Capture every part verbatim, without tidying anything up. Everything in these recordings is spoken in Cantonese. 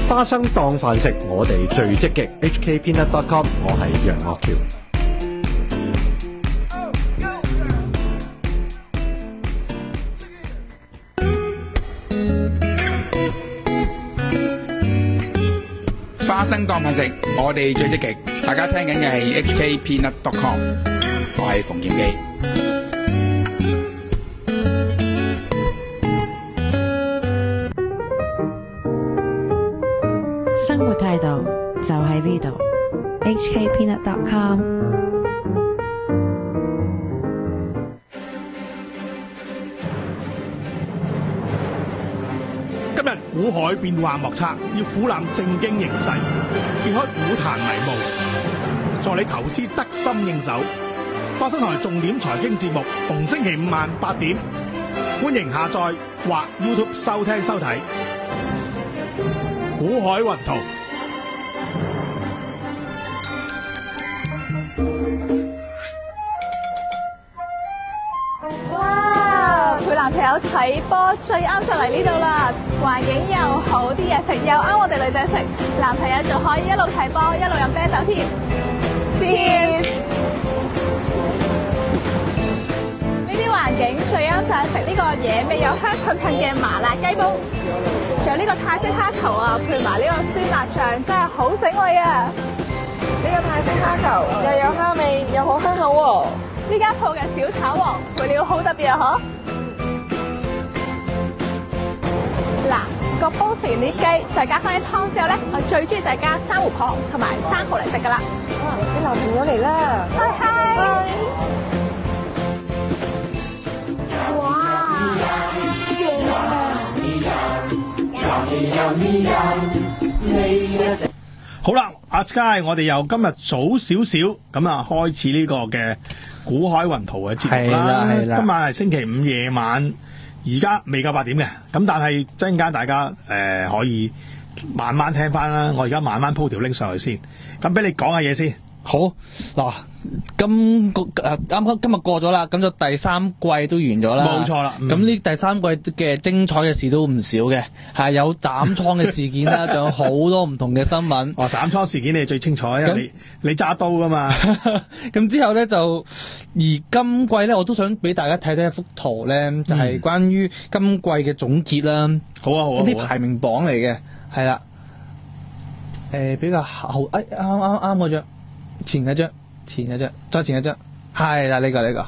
花生當飯食，我哋最積極。H K Peanut dot com， 我係楊岳橋。 花生當飯食，我哋最積極。大家聽緊嘅係 H K Peanut dot com， 我係馮劍基。 生活態度就喺呢度 ，H K Peanut dot com。 今日股海變幻莫測，要俯覽正經形勢，揭開股壇迷霧，助你投資得心應手。花生台重點財經節目，逢星期五晚八點，歡迎下載或 YouTube 收聽收睇。股海雲圖。 哇！陪男朋友睇波最啱就嚟呢度啦，環境又好，啲嘢食又啱我哋女仔食，男朋友仲可以一路睇波一路飲啤酒添。Cheers！ 呢啲環境最啱就係食呢個野味又香噴噴嘅麻辣雞煲。仲有呢個泰式蝦球啊，配埋呢個酸辣醬，真係好醒胃啊！ 呢個泰式蝦球又有蝦味，又好香口喎。 呢間鋪嘅小炒王配料好特別啊！嗬，嗱個煲食完啲雞，再加翻啲湯之後咧，我最中意就係加珊瑚殼同埋生蠔嚟食噶啦。 哇！你男朋友嚟啦！ 嗨嗨！ 好啦，阿 Sky， 我哋由今日早少少咁啊，開始呢個嘅股海雲圖嘅節目啦。今晚係星期五夜晚，而家未夠八點嘅，咁但係陣間大家誒、呃、可以慢慢聽翻啦。我而家慢慢鋪條 link 上去先，咁俾你講下嘢先。 好嗱，今個誒啱啱今日過咗啦，咁就第三季都完咗啦。 冇錯啦。 咁呢、嗯、第三季嘅精彩嘅事都唔少嘅，係有斬倉嘅事件啦，仲有好多唔同嘅新聞。 哦，斬倉事件你係最清楚，因為你你揸刀噶嘛。 咁之後咧就，而今季咧我都想俾大家睇睇一幅圖咧，就係、是、關於今季嘅總結啦、嗯。 好啊好啊。 啲排名榜嚟嘅，係啦。誒、呃，比較好，誒啱啱啱嗰張。前一張，前一張，再前一張，係啦，呢個呢個，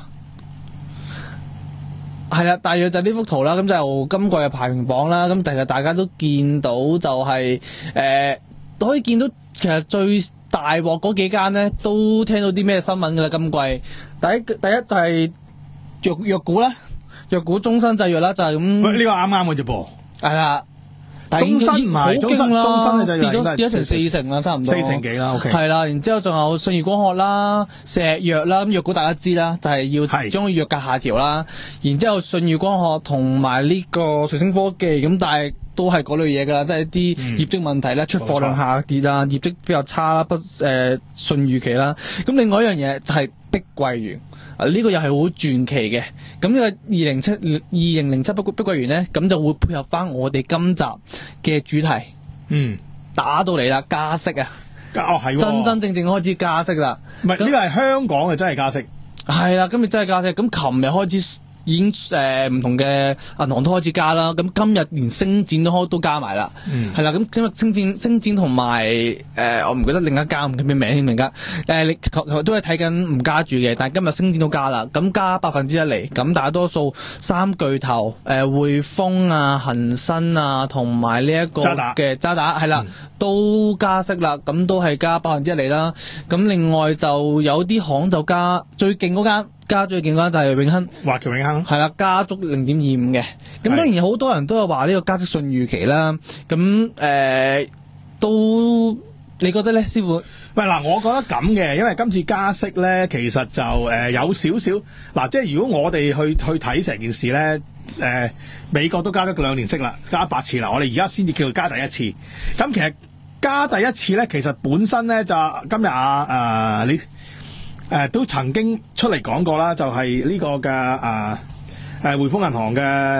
係啦，大約就呢幅圖啦。咁就今季嘅排名榜啦。咁其實大家都見到就係、是、誒、呃，可以見到其實最大鑊嗰幾間咧，都聽到啲咩新聞噶啦。今季第一第一就係藥藥股啦，藥股中生製藥啦，就係、是、咁。喂， 呢、這個啱啱嘅啫噃。係啦。終身唔係，終身終身嘅跌咗跌咗成四成啦，差唔多四成幾啦。OK， 係啦，然之後仲有信義光學啦、石藥啦，咁藥股大家知啦，就係、是、要將個藥價下調啦。然之後信義光學同埋呢個瑞星科技，咁但係都係嗰類嘢噶啦，即係啲業績問題啦、嗯，出貨量下跌啦，業績比較差啦，不誒順預期啦。咁另外一樣嘢就係碧桂園。啊！呢、這個又係好傳奇嘅，咁呢個二零七二零零七碧碧桂園咧，咁就會配合翻我哋今集嘅主題， 嗯，打到嚟啦，加息啊， 哦係， 真真正正開始加息啦， 唔係呢個係香港嘅真係加息， 係啦，今日真係加息，咁琴日開始。已經誒唔、呃、同嘅銀行都開始加啦，咁今日連星展都開都加埋啦，係、嗯、啦，咁今日星展星展同埋誒我唔記得另一間唔記得咩名添，另一間誒你都係睇緊唔加住嘅，但係今日星展都加啦，咁加百分之一嚟，咁大多數三巨頭誒匯豐啊、恒生啊同埋呢一個嘅渣打係啦、嗯，都加息啦，咁都係加百分之一嚟啦，咁另外就有啲行就加最勁嗰間。加最勁嗰間就係永亨， 華僑永亨係啦，加足零點二五嘅。咁當然好多人都係話呢個加息順預期啦。咁誒、呃、都你覺得咧，師傅？ 喂嗱，我覺得咁嘅，因為今次加息咧，其實就誒、呃、有少少嗱，即係如果我哋去去睇成件事咧，誒、呃、美國都加咗兩年息啦，加八次啦，我哋而家先至叫做加第一次。咁其實加第一次咧，其實本身咧就今日啊誒、呃、你。誒、呃、都曾經出嚟講過啦，就係、是、呢個嘅誒誒匯豐銀行嘅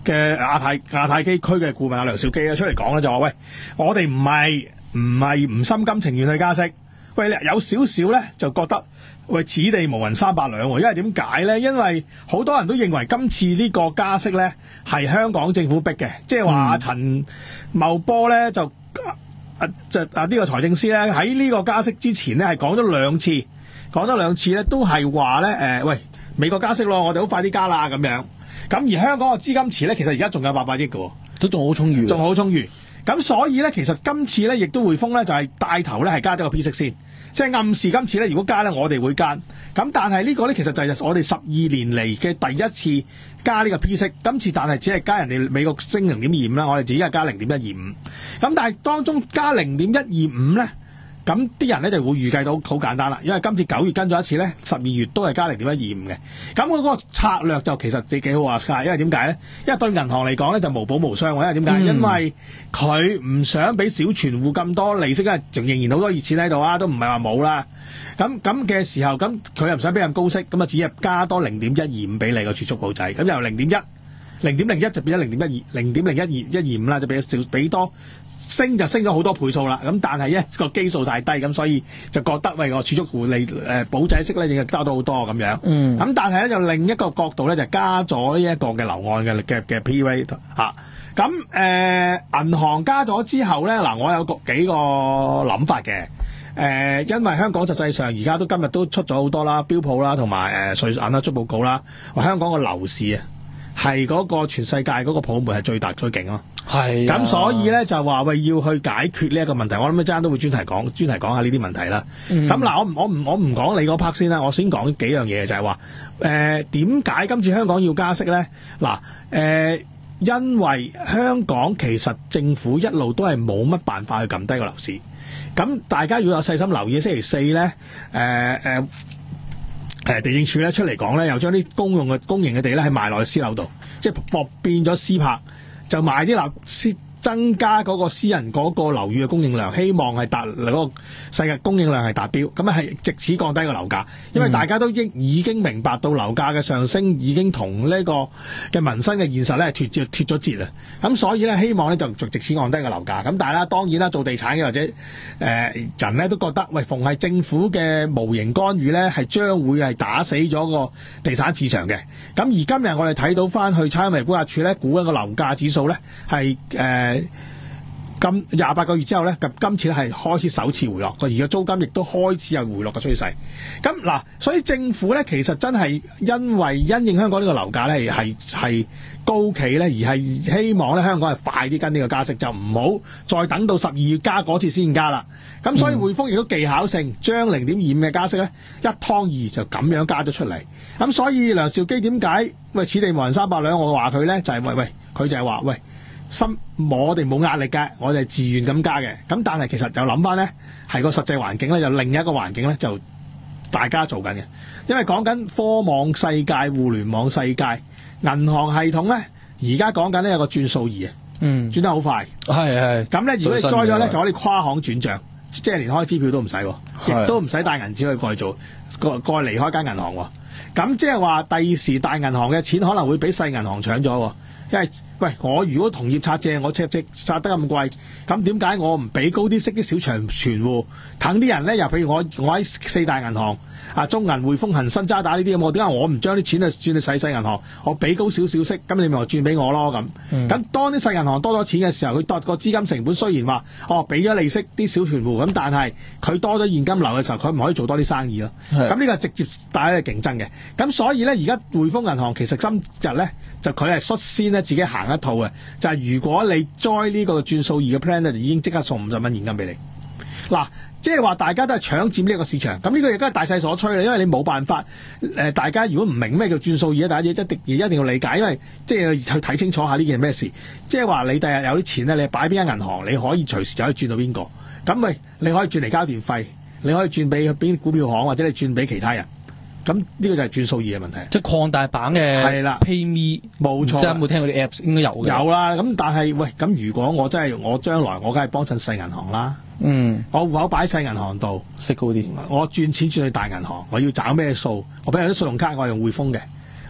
嘅亞太亞太區區嘅顧問阿梁兆基咧出嚟講咧，就話喂，我哋唔係唔係唔心甘情願去加息，喂有少少咧就覺得喂此地無銀三百兩喎，因為點解咧？因為好多人都認為今次呢個加息咧係香港政府逼嘅，即係話阿陳茂波咧就啊就啊呢個財政司咧喺呢個加息之前咧係講咗兩次，講咗兩次咧都係話咧誒喂美國加息咯，我哋好快啲加啦咁樣。咁而香港嘅資金池咧，其實而家仲有八百億嘅喎， 都仲好充裕， 仲好充裕。咁所以咧，其實今次咧，亦都匯豐咧就係帶頭咧係加咗個 P 息先，即係暗示今次咧如果加咧，我哋會加。咁但係呢個咧其實就係我哋十二年嚟嘅第一次加呢個 P 息，今次但係只係加人哋美國升零點二五啦，我哋自己係加零點一二五。咁但係當中加零點一二五咧。咁啲人咧就會預計到好簡單啦，因為今次九月跟咗一次咧，十二月都係加零點一二五嘅。咁嗰個策略就其實幾幾好啊，因為點解咧？因為對銀行嚟講咧就無補無傷，因為點解？嗯、因為佢唔想俾小存戶咁多利息，因為仲仍然好多熱錢喺度啊，都唔係話冇啦。咁咁嘅時候，咁佢又唔想俾咁高息，咁啊只係加多零點一二五俾你個儲蓄保仔，咁由零點一。零點零一就變咗零點一二，零點零一二一二五啦，就俾少俾多升就升咗好多倍數啦。咁但係一個基數太低，咁所以就覺得喂個儲蓄戶利誒保仔息咧，已經加到好多咁樣。嗯。咁但係咧就另一個角度咧就加咗呢一個嘅樓按嘅嘅嘅 P rate 嚇。咁誒銀行加咗之後咧，嗱我有個幾個諗法嘅。誒、呃，因為香港實際上而家都今日都出咗好多啦，標普啦同埋誒瑞銀啦出報告啦，話香港個樓市啊。係嗰個全世界嗰個泡沫係最大最勁咯，係咁、啊、所以咧就話喂要去解決呢一個問題，我諗一陣間都會專題講專題講下呢啲問題啦。咁嗱、嗯，我我唔我唔講你嗰 part 先啦，我先講幾樣嘢就係話誒點解今次香港要加息咧？嗱誒、呃，因為香港其實政府一路都係冇乜辦法去撳低個樓市。咁大家如果有細心留意，星期四咧誒誒。呃呃誒地政署咧出嚟講咧，又將啲公用嘅公營嘅地咧係賣落去私樓度，即係博變咗私拍，就賣啲樓私。增加嗰個私人嗰個樓宇嘅供應量，希望係達嗰個世界供應量係達標，咁啊係藉此降低個樓價，因為大家都已已經明白到樓價嘅上升已經同呢個嘅民生嘅現實咧脫節脫咗節啊，咁所以咧希望咧就就藉此降低個樓價，咁但係啦當然啦做地產嘅或者誒、呃、人咧都覺得喂逢係政府嘅無形干預咧係將會係打死咗個地產市場嘅，咁而今日我哋睇到翻去差餉估價署咧估一個樓價指數咧係誒。今廿八個月之後咧，咁今次咧係開始首次回落，個而家租金亦都開始有回落嘅趨勢。咁嗱，所以政府咧其實真係因為因應香港呢個樓價咧係係高企咧，而係希望咧香港係快啲跟呢個加息，就唔好再等到十二月加嗰次先加啦。咁所以匯豐亦都技巧性將零點二五嘅加息咧一湯二就咁樣加咗出嚟。咁所以梁兆基點解喂此地無銀三百兩？我話佢咧就係、是、喂喂，佢就係話喂。心我哋冇壓力嘅，我哋係自願咁加嘅。咁但係其實就諗翻咧，係個實際環境咧，就另一個環境咧，就大家做緊嘅。因為講緊科網世界、互聯網世界、銀行系統咧，而家講緊呢有個轉數儀啊，嗯，轉得好快，係係。咁咧，如果你載咗咧，就可以跨行轉帳，即係連開支票都唔使，亦都唔使帶銀紙去過去做，過過離開間銀行。咁即係話第時大銀行嘅錢可能會俾細銀行搶咗。因為喂，我如果同業拆借，我拆借拆得咁貴，咁點解我唔俾高啲息啲小長存戶？等啲人咧，又譬如我我喺四大銀行啊，中銀、匯豐、恒生、渣打呢啲咁，我點解我唔將啲錢啊轉去細細銀行？我俾高少少息，咁你咪話轉俾我咯咁。咁、嗯、當啲細銀行多咗錢嘅時候，佢多個資金成本雖然話哦俾咗利息啲小存戶，咁但係佢多咗現金流嘅時候，佢唔可以做多啲生意咯。咁呢個直接帶嚟競爭嘅。咁所以咧，而家匯豐銀行其實今日咧就佢係率先咧自己行一套嘅，就係、是、如果你 join 呢個轉數二嘅 plan 咧，就已經即刻送五十蚊現金俾你。嗱，即係話大家都係搶佔呢一個市場，咁呢個亦都係大勢所趨啦。因為你冇辦法，誒、呃，大家如果唔明咩叫轉數二，大家一定一定要理解，因為即係去睇清楚下呢件咩事。即係話你第日有啲錢咧，你擺邊間銀行，你可以隨時就可以轉到邊個。咁咪你可以轉嚟交電費，你可以轉俾邊股票行，或者你轉俾其他人。咁呢個就係轉數二嘅問題，即係擴大版嘅係啦 PayMe 冇錯，即係有冇聽過啲 Apps 應該有嘅。有啦，咁但係喂，咁如果我真係我將來我梗係幫襯細銀行啦，嗯，我戶口擺細銀行度息高啲，我轉錢轉去大銀行，我要找咩數？我俾人啲信用卡，我係用匯豐嘅，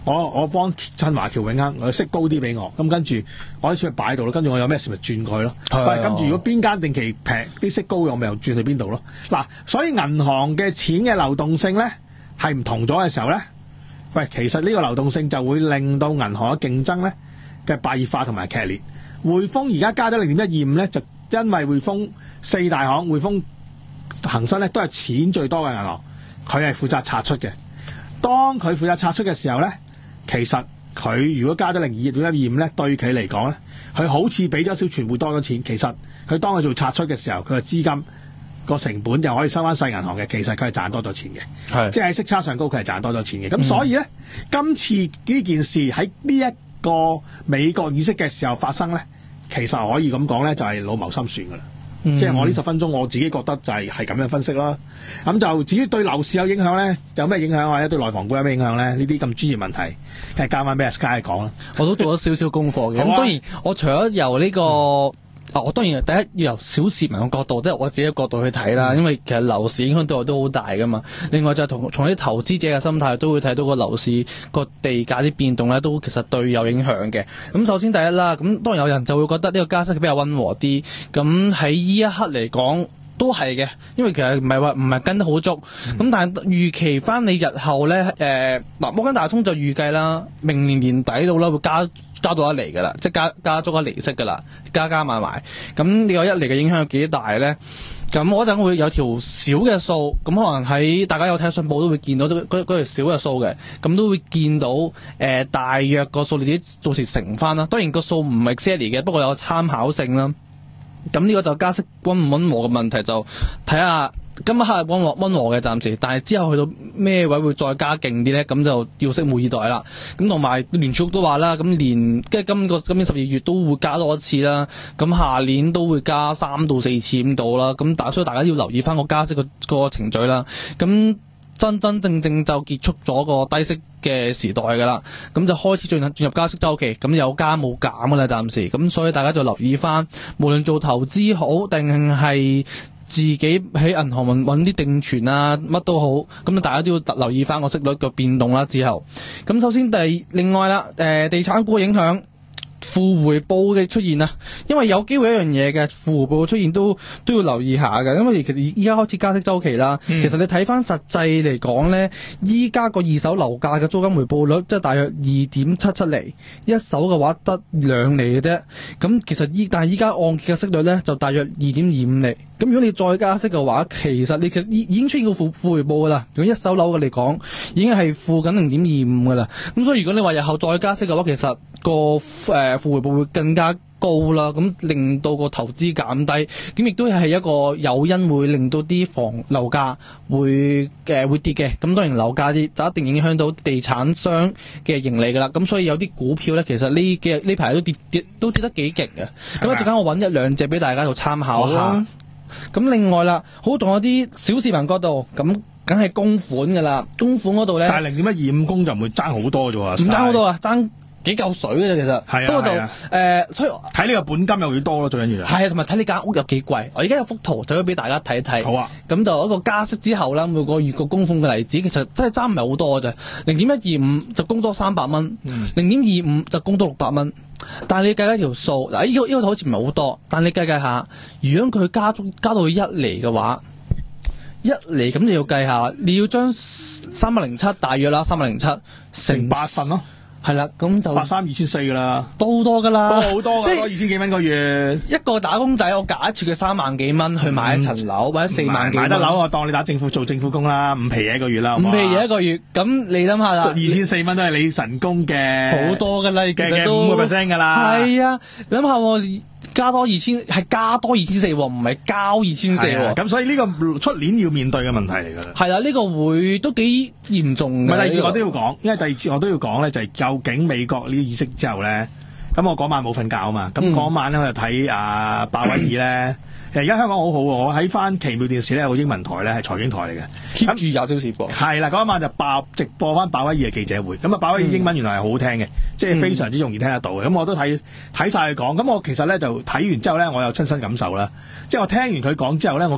我我幫趁華僑永亨，我息高啲俾我，咁跟住我啲錢咪擺喺度咯，跟住我有咩事咪轉佢咯。喂，跟住如果邊間定期平啲息高嘅，我咪又轉去邊度咯。嗱，所以銀行嘅錢嘅流動性咧係唔同咗嘅時候咧，喂，其實呢個流動性就會令到銀行嘅競爭咧嘅白熱化同埋劇烈。匯豐而家加咗零點一二五咧，就因為匯豐四大行匯豐恒生咧都係錢最多嘅銀行，佢係負責拆出嘅。當佢負責拆出嘅時候咧，其實佢如果加咗零二點一二五咧，對佢嚟講咧，佢好似俾咗小存戶多咗錢。其實佢當佢做拆出嘅時候，佢嘅資金個成本就可以收翻細銀行嘅。其實佢係賺多咗錢嘅，係即係喺息差上高，佢係賺多咗錢嘅。咁、嗯、所以咧，今次呢件事喺呢一個美國議息嘅時候發生咧，其實可以咁講咧，就係、是、老謀深算噶啦。嗯、即係我呢十分鐘，我自己覺得就係係咁樣分析啦。咁就至於對樓市有影響咧，有咩影響或者對內房股有咩影響咧？呢啲咁專業問題，梗係交翻俾阿 Sky 講啦。我都做咗少少功課嘅。咁、啊、當然，我除咗由呢、這個。嗯啊！我當然第一要由小市民嘅角度，即係我自己嘅角度去睇啦。因為其實樓市影響對我都好大噶嘛。另外就係同從啲投資者嘅心態，都會睇到個樓市個地價啲變動咧，都其實對有影響嘅。咁首先第一啦，咁當然有人就會覺得呢個加息比較溫和啲。咁喺呢一刻嚟講，都係嘅，因為其實唔係話唔係跟得好足。咁、嗯、但係預期翻你日後咧，誒、呃、嗱摩根大通就預計啦，明年年底到啦會加。加到一厘㗎啦，即係加加足一厘息㗎啦，加加埋埋。咁呢個一厘嘅影響有幾大咧？咁我嗰陣會有條小嘅數，咁可能喺大家有睇信報都會見到嗰嗰條小嘅數嘅，咁都會見到誒、呃、大約個數，你自己到時乘翻啦。當然個數唔係 exactly 嘅，不過有參考性啦。咁呢個就加息溫唔溫和嘅問題，就睇下。今日係溫和溫和嘅暫時，但係之後去到咩位會再加勁啲咧？咁就要拭目以待啦。咁同埋聯儲局都話啦，咁年即係今個今年十二月都會加多一次啦。咁下年都會加三到四次咁到啦。咁大所以大家要留意翻個加息個個程序啦。咁真真正正就結束咗個低息嘅時代㗎啦。咁就開始進入進入加息週期，咁有加冇減㗎啦，暫時。咁所以大家就留意翻，無論做投資好定係自己喺銀行揾揾啲定存啊，乜都好，咁大家都要特留意翻個息率嘅變動啦。之後，咁首先第另外啦，誒、呃、地產股嘅影響。負回報嘅出現啊，因為有機會一樣嘢嘅負回報嘅出現都都要留意下嘅，因為其實依家開始加息週期啦。嗯、其實你睇翻實際嚟講咧，依家個二手樓價嘅租金回報率即係大約二點七七厘，一手嘅話得兩厘嘅啫。咁其實依但係依家按揭嘅息率咧就大約二點二五厘。咁如果你再加息嘅話，其實你其實已已經出現個負負回報噶啦。如果一手樓嘅嚟講，已經係負緊零點二五噶啦。咁所以如果你話日後再加息嘅話，其實個誒、呃、負回報會更加高啦。咁令到個投資減低，咁亦都係一個誘因，會令到啲房樓價會誒、呃、會跌嘅。咁當然樓價啲就一定影響到地產商嘅盈利噶啦。咁所以有啲股票咧，其實呢幾呢排都跌跌都跌得幾勁嘅。咁一陣間我揾一兩隻俾大家做參考下。咁另外啦，好仲有啲小市民角度，咁梗係供款噶啦，供款嗰度咧，但係零點一二五供就唔會爭好多啫喎，唔爭好多啊，爭幾嚿水嘅啫，其實。係啊，不過就誒、啊呃，所以睇呢個本金有幾多咯，最緊要係。係啊，同埋睇你間屋有幾貴。我而家有幅圖，就可以俾大家睇一睇。好啊。咁就一個加息之後啦，每個月個供款嘅例子，其實真係爭唔係好多嘅啫。零點一二五就供多三百蚊，零點二五就供多六百蚊。但係你計一條數，嗱、這、呢個呢、這個好似唔係好多，但你計計下，如果佢加足加到去一厘嘅話，一厘咁就要計下，你要將三百零七大約啦，三百零七乘八份咯。係啦，咁就八三二千四噶啦，都好多噶啦，都好多，即係二千幾蚊個月。一個打工仔，我假設佢三萬幾蚊去買一層樓，嗯、或者四萬幾蚊買得樓，我當你打政府做政府工啦，五皮嘢一個月啦，五皮嘢一個月，咁你諗下啦，二千四蚊都係你神工嘅，好多噶啦，其實都五個 percent 噶啦，係啊，諗下加多二千，係加多二千四，唔係交二千四。咁所以呢個出年要面對嘅問題嚟噶啦。係啦，呢、這個會都幾嚴重嘅。唔係第二次我都要講，因為第二次我都要講咧，就係、是、究竟美國呢啲議息之後咧，咁我嗰晚冇瞓覺啊嘛，咁嗰晚咧我就睇阿鮑威爾咧。其實而家香港好好喎，我喺翻奇妙電視咧有個英文台咧係財經台嚟嘅，keep 住廿小時播。係啦，嗰一晚就爆直播翻鮑威爾嘅記者會，咁啊鮑威爾英文原來係好好聽嘅，即係非常之容易聽得到嘅。咁我都睇睇晒佢講，咁我其實咧就睇完之後咧，我有親身感受啦。即係我聽完佢講之後咧，我其實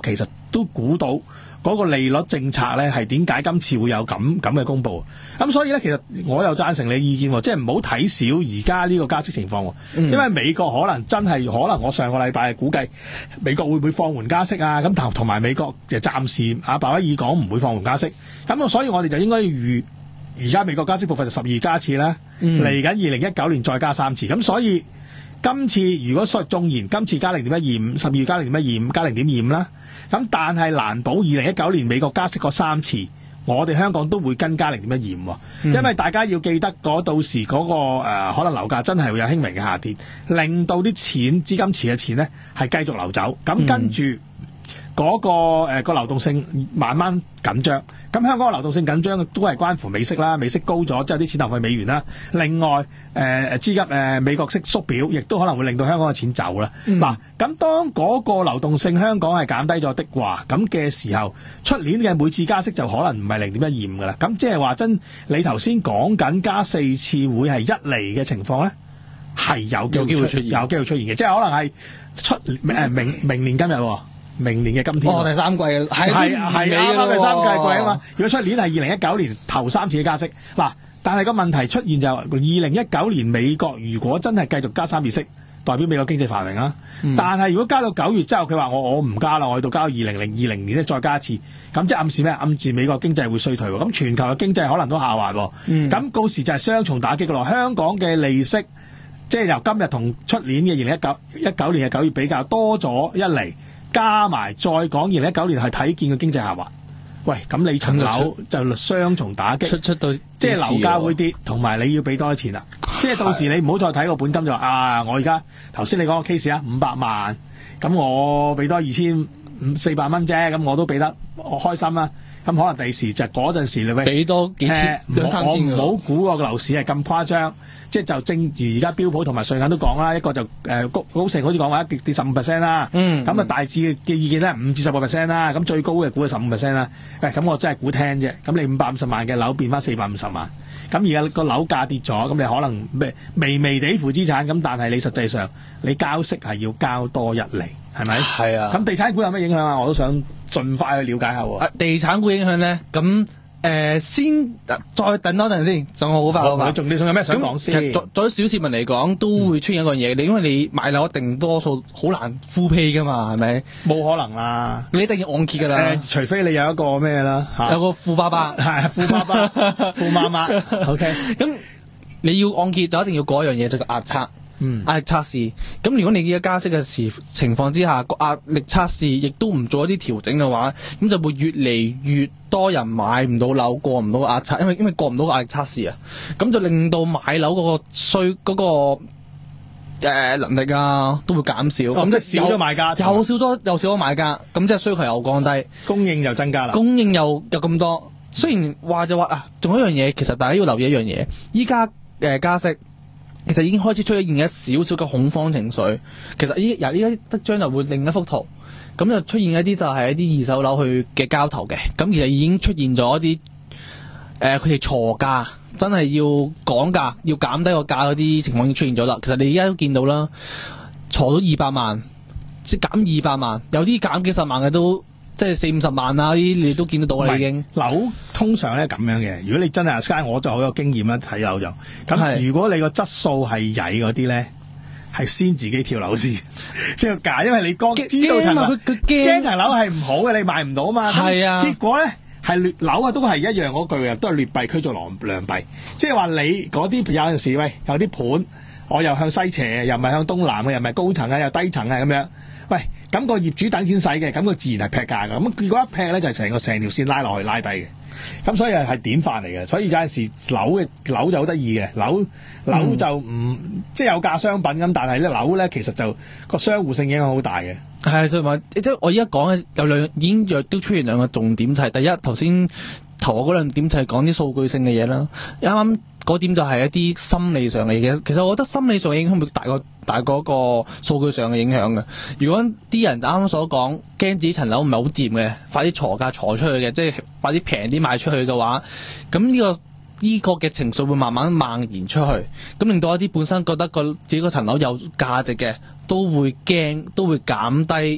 都估到嗰個利率政策咧係點解今次會有咁咁嘅公佈。咁所以咧，其實我又贊成你意見喎，即係唔好睇少而家呢個加息情況喎，因為美國可能真係可能我上個禮拜估計美國會唔會放緩加息啊？咁同同埋美國就暫時阿鮑威爾講唔會放緩加息，咁所以我哋就應該預而家美國加息部分就十二加一次啦，嚟緊二零一九年再加三次，咁所以今次如果說縱然今次加零點一二五，十二月加零點一二五，加零點二五啦，咁但係難保二零一九年美國加息嗰三次，我哋香港都會跟加零點一二五，因為大家要記得嗰到時嗰、嗰個、呃、可能樓價真係會有輕微嘅下跌，令到啲錢資金池嘅錢咧係繼續流走，咁跟住。嗰、那個誒、呃、個流動性慢慢緊張，咁香港嘅流動性緊張都係關乎美息啦，美息高咗之後啲錢流去美元啦。另外誒誒資金誒、呃、美國息縮表，亦都可能會令到香港嘅錢走啦。嗱、嗯，咁當嗰個流動性香港係減低咗的話，咁嘅時候，出年嘅每次加息就可能唔係零點一二五噶啦。咁即係話真，你頭先講緊加四次會係一厘嘅情況咧，係有機會出現，有機會出現嘅，即係可能係出誒、呃、明明年今日。明年嘅今天， 哦，第三季係係係啱啱第三季季啊嘛！如果出年係二零一九年頭三次嘅加息，嗱，但係個問題出現就二零一九年美國如果真係繼續加三次息，代表美國經濟繁榮啊！嗯、但係如果加到九月之後，佢話我我唔加啦，我去到加到二零零二零年咧再加一次，咁即係暗示咩？暗示美國經濟會衰退喎，咁全球嘅經濟可能都下滑喎。咁、嗯、到時就係雙重打擊㗎咯。香港嘅利息即係由今日同出年嘅二零一九一九年嘅九月比較多咗一厘。加埋再講二零一九年係睇見個經濟下滑，喂，咁你層樓就雙重打擊， 出出到即係樓價會跌，同埋你要俾多啲錢啦。即係到時你唔好再睇個本金就話啊，我而家頭先你講個 case 啊，五百萬，咁我俾多二千五四百蚊啫，咁我都俾得我開心啦。咁可能第時就嗰陣時你咪俾多幾千兩三千嘅。我唔好估個樓市係咁誇張。即係就正如而家標普同埋瑞銀都講啦，一個就誒高高盛好似講話一跌十五 percent 啦，咁、嗯、啊大致嘅意見咧五至十個 percent 啦，咁最高嘅估係十五 percent 啦。誒咁我真係估聽啫，咁你五百五十萬嘅樓變翻四百五十萬，咁而家個樓價跌咗，咁你可能咩微微地負資產，咁但係你實際上你交息係要交多一厘，係咪？係啊。咁地產股有咩影響啊？我都想盡快去了解下喎。啊，地產股影響咧，咁。誒、呃，先再等多陣先，仲好快好快。 你仲你仲有咩想講先？ 其實作作為小市民嚟講，都會出現一樣嘢。你、嗯、因為你買樓一定多數好難 full pay 噶嘛，係咪？ 冇可能啦， 你一定要按揭噶啦、呃。除非你有一個咩啦， 有個富爸爸， 係富爸爸、富媽媽。OK， 咁你要按揭就一定要嗰樣嘢，就個壓測。嗯，壓力測試，咁如果你而家加息嘅時情況之下，個壓力測試亦都唔做一啲調整嘅話，咁就會越嚟越多人買唔到樓，過唔到壓測，因為因為過唔到壓力測試啊，咁就令到買樓嗰個需嗰、嗰個誒、呃、能力啊都會減少，咁、哦、即係少咗買家，又少咗又少咗買家，咁即係需求又降低， 供應又增加啦， 供應又有咁多，雖然話就話啊，仲有一樣嘢，其實大家要留意一樣嘢，依家誒加息。其實已經開始出現一少少嘅恐慌情緒。其實依由依家得將就會另一幅圖，咁就出現一啲就係一啲二手樓去嘅交投嘅。咁其實已經出現咗一啲誒，佢哋鋤價，真係要講價，要減低個價嗰啲情況已經出現咗啦。其實你而家都見到啦，鋤咗二百萬，即係減二百萬，有啲減幾十萬嘅都。即係四五十萬啊！呢啲你都見得到啦，已經樓通常咧咁樣嘅。如果你真係阿 Sky，我就好有經驗啦，睇樓就咁。如果你個質素係曳嗰啲咧，係先自己跳樓先，即係價，因為你剛知道層樓，佢驚層樓係唔好嘅，你賣唔到嘛。係啊，結果咧係劣樓啊，都係一樣嗰句啊，都係劣幣驅逐良良幣。即係話你嗰啲有陣時喂，有啲盤我又向西斜，又唔係向東南嘅，又唔係高層啊，又低層啊咁樣。喂，咁、那個業主等錢使嘅，咁、那、佢、個、自然係劈價㗎。咁結果一劈咧，就係、是、成個成條線拉落去拉低嘅。咁所以係典範嚟嘅。所以有陣時樓嘅樓就好得意嘅，樓樓就唔、嗯、即係有價商品咁，但係咧樓咧其實就個相互性影響好大嘅。 係，同埋即係我而家講嘅有兩已經若都出現兩個重點，就係、是、第一頭先頭嗰兩點就係講啲數據性嘅嘢啦。啱啱嗰點就係一啲心理上嘅嘢。其實我覺得心理上嘅影響會大過大過個數據上嘅影響嘅。如果啲人啱啱所講驚自己層樓唔係好掂嘅，快啲鋤價鋤出去嘅，即係快啲平啲賣出去嘅話，咁呢、這個呢、這個嘅情緒會慢慢蔓延出去，咁令到一啲本身覺得個自己個層樓有價值嘅，都會驚，都會減低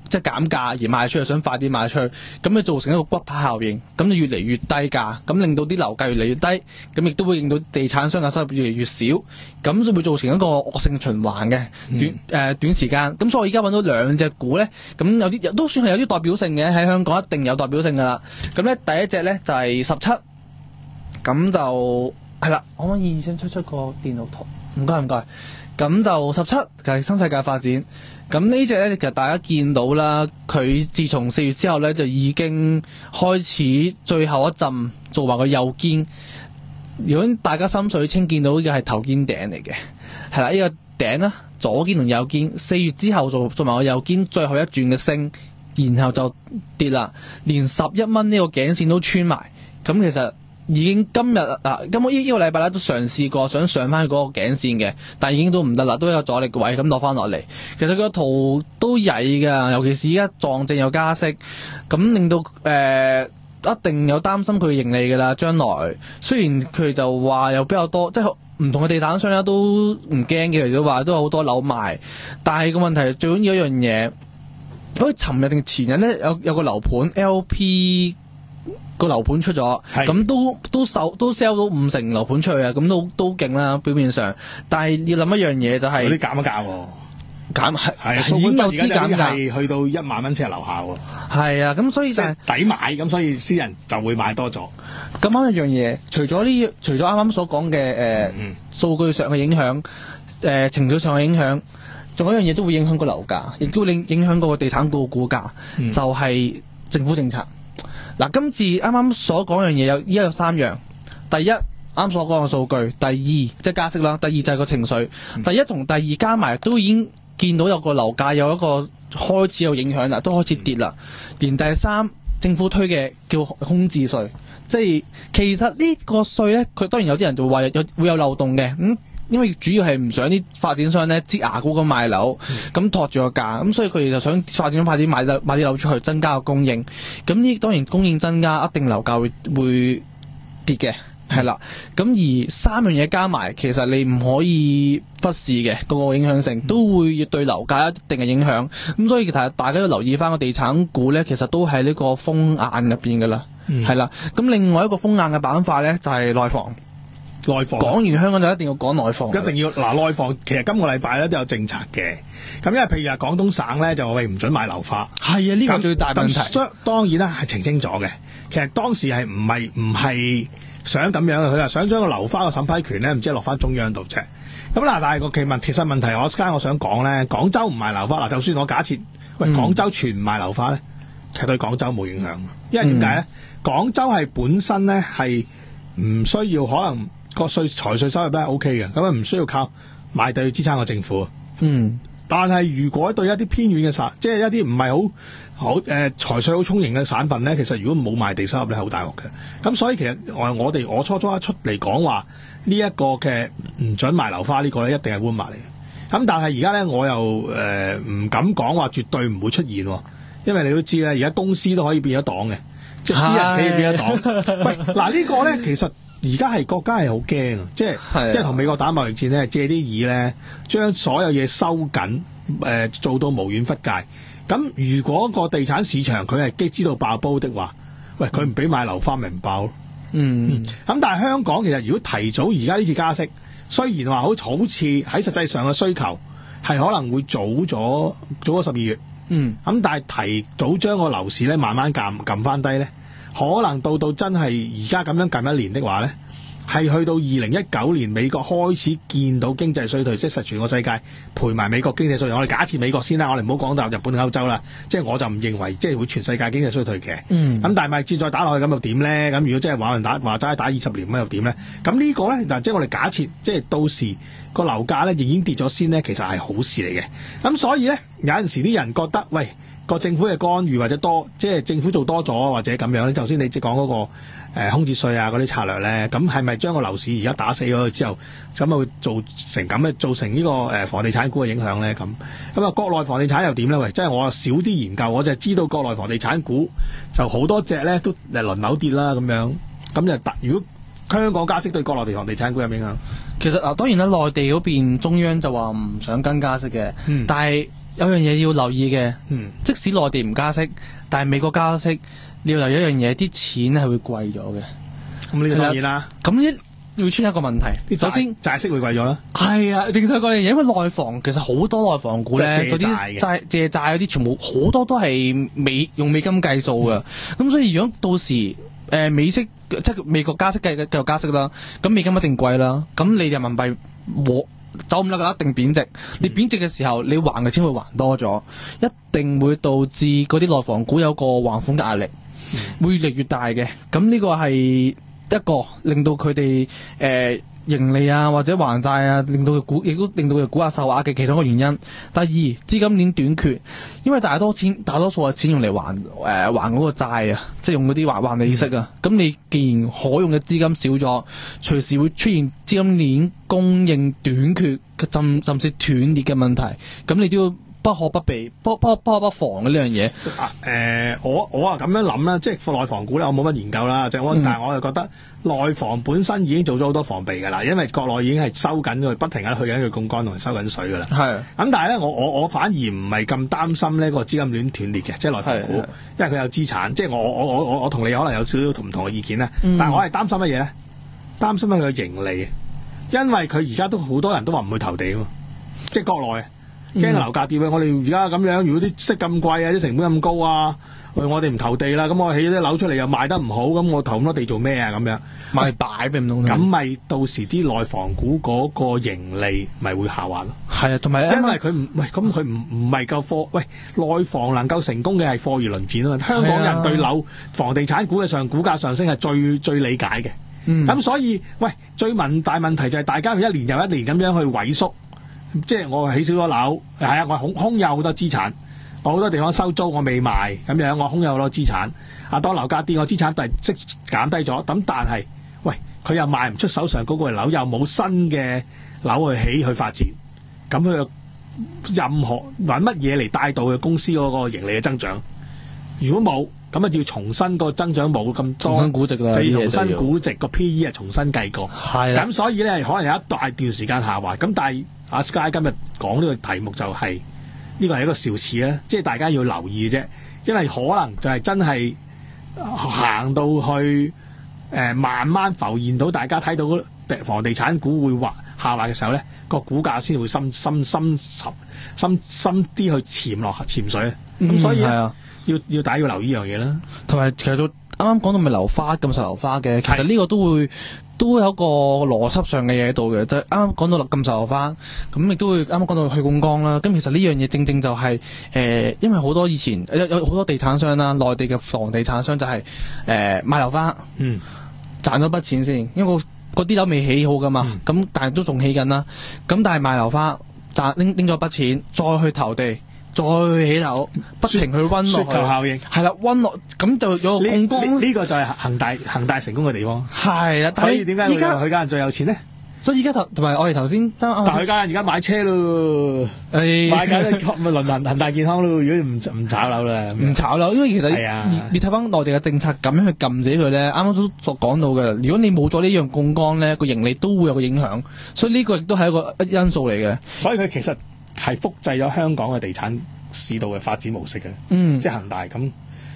即係減價而賣出去，想快啲賣出去，咁就造成一個骨牌效應，咁就越嚟越低價，咁令到啲樓價越嚟越低，咁亦都會令到地產商嘅收入越嚟越少，咁就會造成一個惡性循環嘅短誒、嗯呃、短時間。咁所以我而家揾到兩隻股咧，咁有啲都算係有啲代表性嘅，喺香港一定有代表性噶啦。咁咧第一隻咧就係十七，咁就係啦，可唔可以先出出個電腦圖？唔該唔該。咁就十七就係新世界發展。咁呢隻咧，其實大家見到啦，佢自從四月之後咧，就已經開始最後一陣做埋個右肩。如果大家心水清見到嘅係頭肩頂嚟嘅，係啦，呢、這個頂啦，左肩同右肩，四月之後做做埋個右肩，最後一轉嘅升，然後就跌啦，連十一蚊呢個頸線都穿埋。咁其實已經今日嗱，今個呢呢個禮拜咧都嘗試過想上翻去嗰個頸線嘅，但係已經都唔得啦，都有阻力位咁落翻落嚟。其實佢個圖都曳㗎，尤其是而家撞正有加息，咁令到誒、呃、一定有擔心佢盈利㗎啦。將來雖然佢就話有比較多，即係唔同嘅地產商咧都唔驚嘅，佢都話都有好多樓賣，但係個問題最緊要一樣嘢，好似尋日定前日咧有有個樓盤 L P。個樓盤出咗，咁都都售都 sell 到五成樓盤出去啊！咁都都勁啦，表面上。但係要諗一樣嘢就係、是， 有啲減一價喎， 減係係已經有啲減價， 係去到一萬蚊尺樓下喎。 係啊，咁所以就係、是、 抵買，咁所以私人就會買多咗。 咁啱一樣嘢，除咗呢，除咗啱啱所講嘅誒數據上嘅影響，誒、呃、情緒上嘅影響，仲有一樣嘢都會影響個樓價，亦都會影影響個地產股嘅股價，嗯、就係政府政策。嗱，今次啱啱所講樣嘢有依家有三樣，第一啱所講嘅數據，第二即係加息啦，第二就係個情緒，嗯、第一同第二加埋都已經見到有個樓價有一個開始有影響啦，都開始跌啦。連第三政府推嘅叫空置稅，即係其實呢個稅咧，佢當然有啲人就話有有會有漏洞嘅咁。嗯因為主要係唔想啲發展商咧擠牙膏咁賣樓，咁、嗯、托住個價，咁所以佢哋就想發展商快啲買樓買啲樓出去，增加個供應。咁呢當然供應增加，一定樓價會會跌嘅，係啦。咁而三樣嘢加埋，其實你唔可以忽視嘅，個個影響性都會對樓價一定嘅影響。咁所以其實大家都留意翻個地產股咧，其實都喺呢個風眼入邊噶啦，係啦、嗯。咁另外一個風眼嘅板塊咧，就係、是、內房。 內房講完香港就一定要講內房， 一定要嗱內房。其實今個禮拜咧都有政策嘅，咁因為譬如話廣東省咧就話喂唔准買樓花，係啊呢個最大問題。當然啦係澄清咗嘅，其實當時係唔係唔係想咁樣嘅，佢話想將個樓花嘅審批權咧唔知落翻中央度啫。咁嗱，但係個其問其實問題，我家我想講咧，廣州唔賣樓花嗱，就算我假設喂廣州全唔賣樓花咧，其實對廣州冇影響，因為點解咧？廣州係本身咧係唔需要可能。個稅財稅收入都係 O K 嘅，咁啊唔需要靠賣地去支撐個政府。嗯，但係如果對一啲偏遠嘅省，即係一啲唔係好好誒財稅好充盈嘅省份咧，其實如果冇賣地收入咧，好大鑊嘅。咁所以其實我我哋我初初一出嚟講話呢一個嘅唔准賣樓花呢個咧，一定係烏馬嚟嘅。咁但係而家咧，我又誒唔、呃、敢講話絕對唔會出現，因為你都知咧，而家公司都可以變咗黨嘅，即係私人企業變咗黨。喂，嗱、這個、呢個咧其實。而家係國家係好驚啊！即係即係同美國打貿易戰咧，借啲意咧，將所有嘢收緊，誒、呃、做到無遠弗屆。咁如果個地產市場佢係激知道爆煲的話，喂佢唔俾買樓花咪唔爆咯。嗯，咁、嗯、但係香港其實如果提早而家呢次加息，雖然話好好似喺實際上嘅需求係可能會早咗早咗十二月，嗯，咁但係提早將個樓市咧慢慢撳撳翻低咧。可能到到真係而家咁樣近一年的話呢，係去到二零一九年美國開始見到經濟衰退，即係實全個世界陪埋美國經濟衰退。我哋假設美國先啦，我哋唔好講到日本、歐洲啦。即係我就唔認為即係會全世界經濟衰退嘅。嗯。咁但係咪戰再打落去咁又點呢？咁如果真係話人打話齋打二十年咁又點呢？咁呢個呢，嗱即係我哋假設，即係到時個樓價呢已經跌咗先呢，其實係好事嚟嘅。咁所以呢，有陣時啲人覺得喂。個政府嘅干預或者多，即係政府做多咗或者咁樣咧。頭先你即係講嗰個誒、呃、空置稅啊嗰啲策略咧，咁係咪將個樓市而家打死咗之後，咁啊會造成咁咧，造成呢、這個誒、呃、房地產股嘅影響咧？咁咁啊，國內房地產又點咧？喂，即係我少啲研究，我就係知道國內房地產股就好多隻咧都誒輪流跌啦咁樣。咁就如果香港加息對國內地房地產股有影響？ 其實嗱，當然啦，內地嗰邊中央就話唔想跟加息嘅， 嗯但係有樣嘢要留意嘅， 嗯即使內地唔加息，但係美國加息，你要留意一樣嘢，啲錢係會貴咗嘅。 咁呢個當然啦， 咁呢會出現一個問題， 啲首先債息會貴咗啦。 係啊，正想講嘅嘢，因為內房其實好多內房股咧， 即係借嗰啲債嘅債借債嗰啲，全部好多都係美用美金計數嘅。咁、 嗯、 所以如果到時誒、呃、美息即係美國加息繼繼續加息啦，咁美金一定貴啦。咁你人民幣和走唔甩㗎，一定貶值。你貶值嘅時候，你還嘅錢會還多咗，一定會導致嗰啲內房股有個還款嘅壓力， 嗯、 會越嚟越大嘅。咁呢個係一個令到佢哋誒盈利啊，或者還債啊，令到佢股亦都令到佢股價受壓嘅其中一個原因。第二，資金鏈短缺，因為大多錢大多數嘅錢用嚟還誒、呃、還嗰個債啊，即係用嗰啲還還利息啊。咁、嗯、你既然可用嘅資金少咗，隨時會出現資金鏈供應短缺，甚甚至斷裂嘅問題。咁你都要不可不避，不不不可不防嘅呢樣嘢。 啊誒，我我啊咁樣諗啦，即係內房股咧，我冇乜研究啦，即係我，但係我就覺得內房本身已經做咗好多防備㗎啦，因為國內已經係收緊佢，不停喺去緊佢槓桿同埋收緊水㗎啦。係。咁但係咧，我我我反而唔係咁擔心呢個資金鏈斷裂嘅，即係內房股，因為佢有資產。即係我我我我我同你可能有少少同唔同嘅意見咧，嗯、但係我係擔心乜嘢咧？擔心佢嘅盈利，因為佢而家都好多人都話唔會投地啊嘛，即係國內。驚樓價跌啊！我哋而家咁樣，如果啲息咁貴啊，啲成本咁高啊，我哋唔投地啦，咁我起啲樓出嚟又賣得唔好，咁我投咁多地做咩啊？咁樣賣擺俾唔通， 咁咪到時啲內房股嗰個盈利咪會下滑咯。 係啊，同埋因為佢唔喂，咁佢唔唔係夠貨，喂，內房能夠成功嘅係貨如輪轉啊嘛。香港人對樓房地產股嘅上股價上升係最最理解嘅。咁、嗯、所以喂，最問大問題就係大家一年又一年咁樣去萎縮。即係我起少咗樓，係啊，我空空有好多資產，我好多地方收租我未賣，咁樣我空有好多資產。啊，當樓價跌，我資產突即減低咗，咁但係，喂，佢又賣唔出手上嗰個樓，又冇新嘅樓去起去發展，咁佢又任何揾乜嘢嚟帶動佢公司嗰個盈利嘅增長？如果冇，咁啊要重新個增長冇咁多， 重新估值啦， 就要重新估值個 P E 啊，重新計過。係咁所以咧，可能有一大段時間下滑。咁但係阿 Sky 今日講呢個題目就係、是、呢、這個係一個兆遲啦，即係大家要留意啫，因為可能就係真係行到去誒、呃、慢慢浮現到大家睇到房地產股會滑下滑嘅時候咧，個股價先會深深深深深深啲去潛落潛水。咁、嗯、所以咧、啊、要要大家要留意呢樣嘢啦。同埋其實都啱啱講到咪樓花咁受樓花嘅，其實呢個都會。都有一個邏輯上嘅嘢喺度嘅，就係啱啱講到咁受樓花，咁亦都會啱啱講到去槓桿啦。咁其實呢樣嘢正正就係、是、誒、呃，因為好多以前有有好多地產商啦，內地嘅房地產商就係、是、誒、呃、賣樓花，嗯，賺咗筆錢先，因為嗰啲樓未起好噶嘛，咁、嗯、但係都仲起緊啦。咁但係賣樓花賺拎拎咗筆錢，再去投地。再起樓，不停去溫落去， 雪球效應係啦，溫落咁就有個槓桿。 呢、這個就係恒大恒大成功嘅地方。 係啦， 所以點解而家佢家人最有錢咧？ 所以而家頭同埋我哋頭先，但係佢家人而家買車咯，買緊咪輪恒恒大健康咯。如果唔唔炒樓啦， 唔炒樓，因為其實係啊， 你睇翻內地嘅政策咁樣去撳死佢咧，啱啱都所講到嘅。如果你冇咗呢樣槓桿咧，個盈利都會有個影響。所以呢個亦都係一個因素嚟嘅。 所以佢其實係複製咗香港嘅地產市道嘅發展模式嘅， 嗯， 即係恒大咁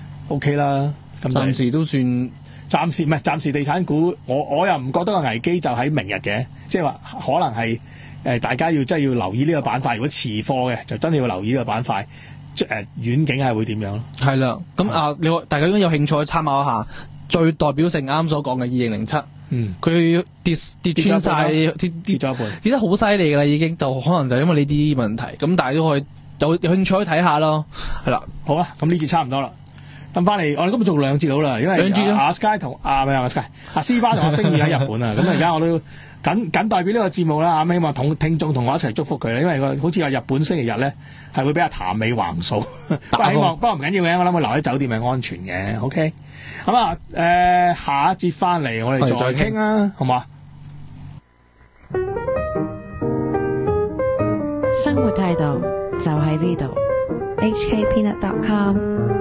OK 啦。咁暫時都算， 暫時唔係暫時地產股，我我又唔覺得個危機就喺明日嘅，即係話可能係誒、呃、大家要真係要留意呢個板塊。如果持貨嘅，就真係要留意呢個板塊，誒、呃、遠景係會點樣咯？係啦，咁啊，你大家如果有興趣參考一下，最代表性啱所講嘅二零零七，嗯，佢跌跌穿晒，跌跌咗一半，跌得好犀利噶啦，已經就可能就因為呢啲問題，咁但係都可以。有有興趣可以睇下咯，係啦， 好啦，咁呢節差唔多啦，咁翻嚟我哋今日做兩節到啦，因為兩節阿 Sky 同阿咩阿 Sky 阿斯巴同阿星宇喺日本啊，咁而家我都緊緊代表呢個節目啦，咁希望同聽眾同我一齊祝福佢啦，因為個好似話日本星期日咧係會俾阿譚美橫掃，不過希望不過唔緊要嘅，我諗佢留喺酒店係安全嘅 ，OK， 咁啊誒下一節翻嚟我哋再傾啊，好嘛？ 生活態度就喺呢度 ，H K Peanut dot com。